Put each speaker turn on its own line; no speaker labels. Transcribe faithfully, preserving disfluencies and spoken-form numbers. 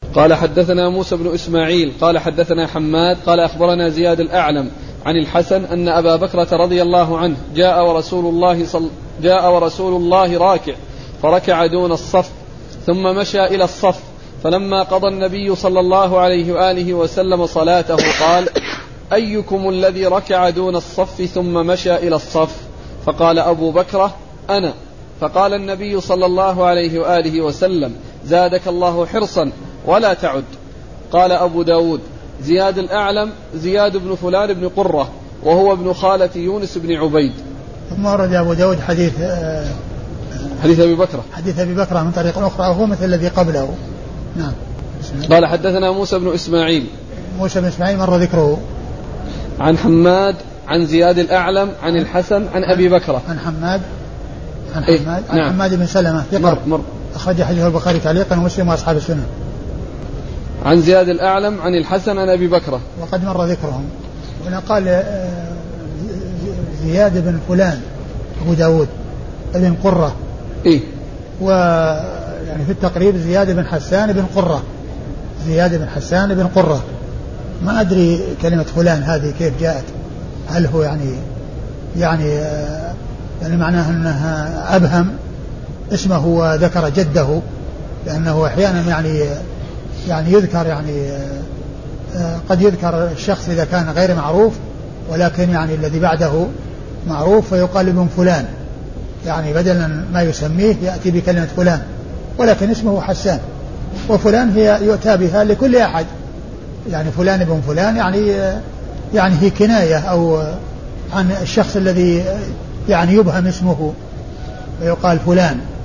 قال حدثنا موسى بن إسماعيل قال حدثنا حماد قال أخبرنا زياد الأعلم عن الحسن أن أبا بكرة رضي الله عنه جاء ورسول الله, صل جاء ورسول الله راكع فركع دون الصف ثم مشى إلى الصف، فلما قضى النبي صلى الله عليه وآله وسلم صلاته قال: أيكم الذي ركع دون الصف ثم مشى إلى الصف؟ فقال أبو بكرة: أنا. فقال النبي صلى الله عليه وآله وسلم: زادك الله حرصا ولا تعد. قال أبو داود: زياد الأعلم زياد بن فلان بن قرة وهو ابن خالة يونس بن عبيد.
ثم ورد أبو داود حديث
حديث أبي بكرة
حديث أبي بكرة من طريق أخرى وهو مثل الذي قبله. نعم.
قال حدثنا موسى بن إسماعيل
موسى بن إسماعيل مر ذكره.
عن حماد عن زياد الأعلم عن الحسن عن أبي بكرة.
عن حماد عن
إيه؟
حماد عن
نعم.
حماد بن سلمة
مر مر
أخرج حديث البخاري تعليقا ومسلم وأصحاب السنة.
عن زياد الأعلم عن الحسن عن أبي بكرة
وقد مر ذكرهم. هنا قال زياد بن فلان أبو داود بن قرة.
إيه؟
ويعني في التقريب زياد بن حسان بن قرة زياد بن حسان بن قرة. ما أدري كلمة فلان هذه كيف جاءت، هل هو يعني يعني يعني معناه أنها أبهم اسمه وذكر جده، لأنه أحيانا يعني يعني يذكر يعني قد يذكر الشخص إذا كان غير معروف، ولكن يعني الذي بعده معروف فيقال ابن فلان، يعني بدلا ما يسميه يأتي بكلمة فلان، ولكن اسمه حسان. وفلان هي يؤتى بها لكل أحد، يعني فلان ابن فلان يعني يعني هي كناية أو عن الشخص الذي يعني يبهم اسمه ويقال فلان.